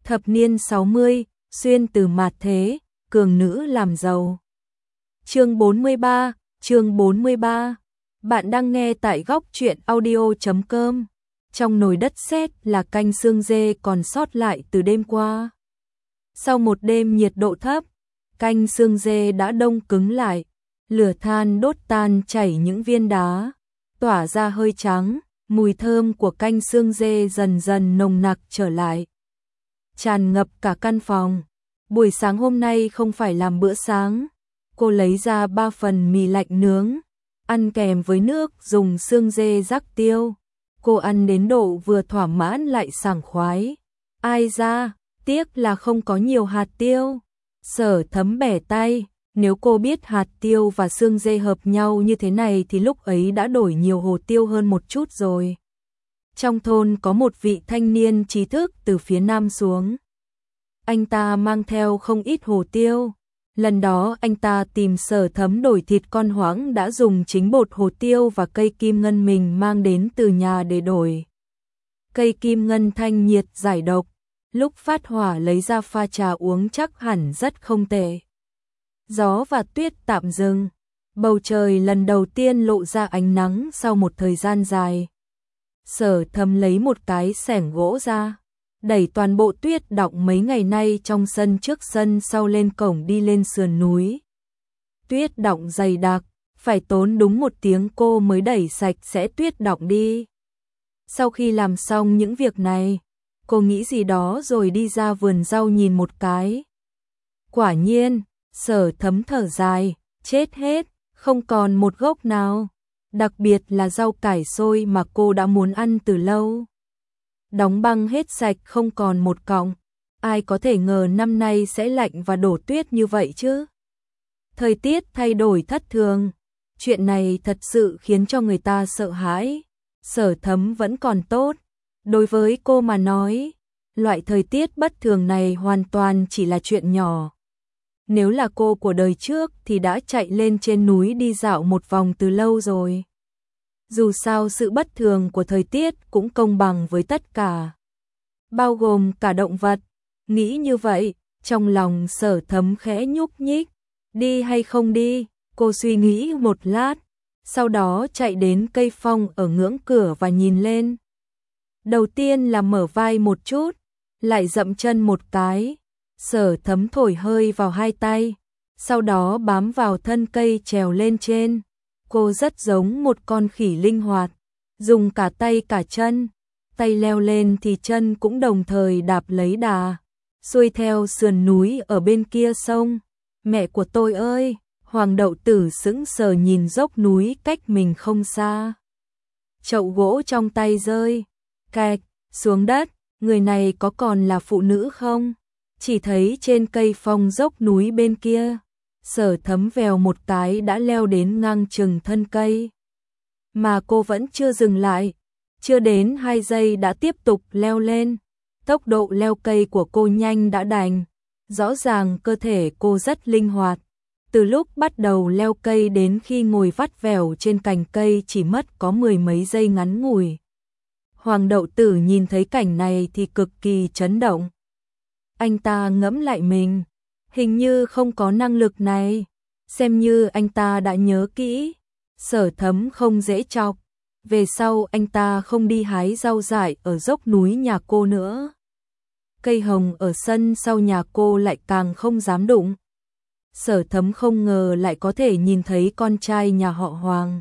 Thập niên 60, xuyên từ mạt thế, cường nữ làm giàu. Chương 43. Bạn đang nghe tại góc truyện audio.com. Trong nồi đất sét là canh xương dê còn sót lại từ đêm qua. Sau một đêm nhiệt độ thấp, canh xương dê đã đông cứng lại, lửa than đốt tan chảy những viên đá, tỏa ra hơi trắng, mùi thơm của canh xương dê dần dần nồng nặc trở lại, tràn ngập cả căn phòng. Buổi sáng hôm nay không phải làm bữa sáng, cô lấy ra 3 phần mì lạnh nướng, ăn kèm với nước dùng xương dê rắc tiêu. Cô ăn đến độ vừa thỏa mãn lại sảng khoái. Ai ra, tiếc là không có nhiều hạt tiêu. Sở Thấm bẻ tay, nếu cô biết hạt tiêu và xương dê hợp nhau như thế này thì lúc ấy đã đổi nhiều hồ tiêu hơn một chút rồi. Trong thôn có một vị thanh niên trí thức từ phía nam xuống. Anh ta mang theo không ít hồ tiêu. Lần đó anh ta tìm Sở Thấm đổi thịt con hoãng đã dùng chính bột hồ tiêu và cây kim ngân mình mang đến từ nhà để đổi. Cây kim ngân thanh nhiệt giải độc, lúc phát hỏa lấy ra pha trà uống chắc hẳn rất không tệ. Gió và tuyết tạm dừng, bầu trời lần đầu tiên lộ ra ánh nắng sau một thời gian dài. Sở Thấm lấy một cái xẻng gỗ ra, đẩy toàn bộ tuyết đọng mấy ngày nay trong sân trước sân sau lên cổng đi lên sườn núi. Tuyết đọng dày đặc, phải tốn đúng 1 tiếng cô mới đẩy sạch sẽ tuyết đọng đi. Sau khi làm xong những việc này, cô nghĩ gì đó rồi đi ra vườn rau nhìn một cái. Quả nhiên, Sở Thấm thở dài, chết hết, không còn một gốc nào. Đặc biệt là rau cải xôi mà cô đã muốn ăn từ lâu. Đóng băng hết sạch không còn một cọng. Ai có thể ngờ năm nay sẽ lạnh và đổ tuyết như vậy chứ? Thời tiết thay đổi thất thường. Chuyện này thật sự khiến cho người ta sợ hãi. Sở Thấm vẫn còn tốt. Đối với cô mà nói, loại thời tiết bất thường này hoàn toàn chỉ là chuyện nhỏ. Nếu là cô của đời trước thì đã chạy lên trên núi đi dạo một vòng từ lâu rồi. Dù sao sự bất thường của thời tiết cũng công bằng với tất cả, bao gồm cả động vật. Nghĩ như vậy, trong lòng Sở Thấm khẽ nhúc nhích. Đi hay không đi, cô suy nghĩ một lát, sau đó chạy đến cây phong ở ngưỡng cửa và nhìn lên. Đầu tiên là mở vai một chút, lại dậm chân một cái. Sở Thấm thổi hơi vào 2 tay, sau đó bám vào thân cây trèo lên trên. Cô rất giống một con khỉ linh hoạt, dùng cả tay cả chân. Tay leo lên thì chân cũng đồng thời đạp lấy đà, xuôi theo sườn núi ở bên kia sông. Mẹ của tôi ơi! Hoàng Đậu Tử sững sờ nhìn dốc núi cách mình không xa. Chậu gỗ trong tay rơi cạch xuống đất. Người này có còn là phụ nữ không? Chỉ thấy trên cây phong dốc núi bên kia, Sở Thấm vèo một cái đã leo đến ngang chừng thân cây. Mà cô vẫn chưa dừng lại, chưa đến 2 giây đã tiếp tục leo lên. Tốc độ leo cây của cô nhanh đã đành, rõ ràng cơ thể cô rất linh hoạt. Từ lúc bắt đầu leo cây đến khi ngồi vắt vẻo trên cành cây chỉ mất có 10 mấy giây ngắn ngủi. Hoàng Đậu Tử nhìn thấy cảnh này thì cực kỳ chấn động. Anh ta ngẫm lại mình, hình như không có năng lực này, xem như anh ta đã nhớ kỹ. Sở Thấm không dễ chọc, về sau anh ta không đi hái rau dại ở dốc núi nhà cô nữa. Cây hồng ở sân sau nhà cô lại càng không dám đụng. Sở Thấm không ngờ lại có thể nhìn thấy con trai nhà họ Hoàng.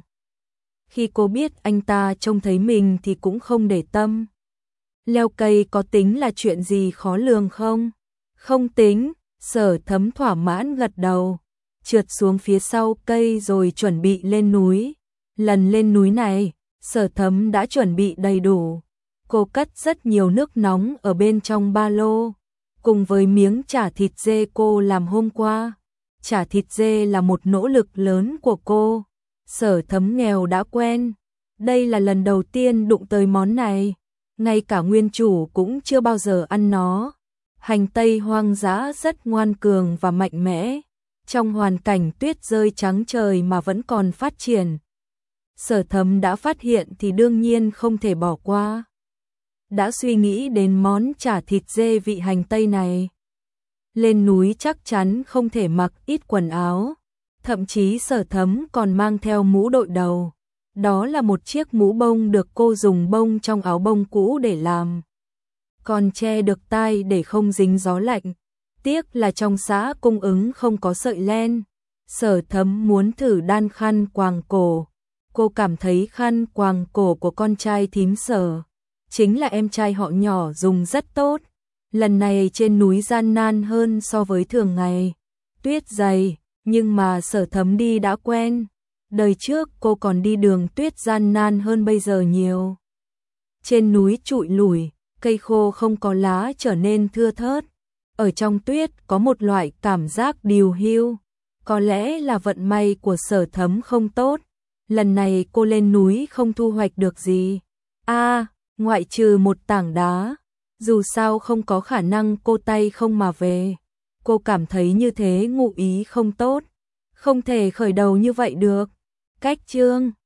Khi cô biết anh ta trông thấy mình thì cũng không để tâm. Leo cây có tính là chuyện gì khó lường không? Không tính. Sở Thấm thỏa mãn gật đầu, trượt xuống phía sau cây rồi chuẩn bị lên núi. Lần lên núi này, Sở Thấm đã chuẩn bị đầy đủ. Cô cất rất nhiều nước nóng ở bên trong ba lô, cùng với miếng chả thịt dê cô làm hôm qua. Chả thịt dê là một nỗ lực lớn của cô. Sở Thấm nghèo đã quen, đây là lần đầu tiên đụng tới món này, ngay cả nguyên chủ cũng chưa bao giờ ăn nó. Hành tây hoang dã rất ngoan cường và mạnh mẽ, trong hoàn cảnh tuyết rơi trắng trời mà vẫn còn phát triển. Sở Thấm đã phát hiện thì đương nhiên không thể bỏ qua. đã suy nghĩ đến món chả thịt dê vị hành tây này. Lên núi chắc chắn không thể mặc ít quần áo, thậm chí Sở Thấm còn mang theo mũ đội đầu. Đó là một chiếc mũ bông được cô dùng bông trong áo bông cũ để làm, còn che được tai để không dính gió lạnh. Tiếc là trong xã cung ứng không có sợi len. Sở Thấm muốn thử đan khăn quàng cổ. Cô cảm thấy khăn quàng cổ của con trai thím Sở, chính là em trai họ nhỏ, dùng rất tốt. Lần này trên núi gian nan hơn so với thường ngày. Tuyết dày, nhưng mà Sở Thấm đi đã quen. Đời trước cô còn đi đường tuyết gian nan hơn bây giờ nhiều. Trên núi trụi lủi, cây khô không có lá trở nên thưa thớt. Ở trong tuyết có một loại cảm giác điều hưu. Có lẽ là vận may của Sở Thấm không tốt. Lần này cô lên núi không thu hoạch được gì. Ngoại trừ một tảng đá. Dù sao không có khả năng cô tay không mà về. Cô cảm thấy như thế ngụ ý không tốt. Không thể khởi đầu như vậy được. Cách chương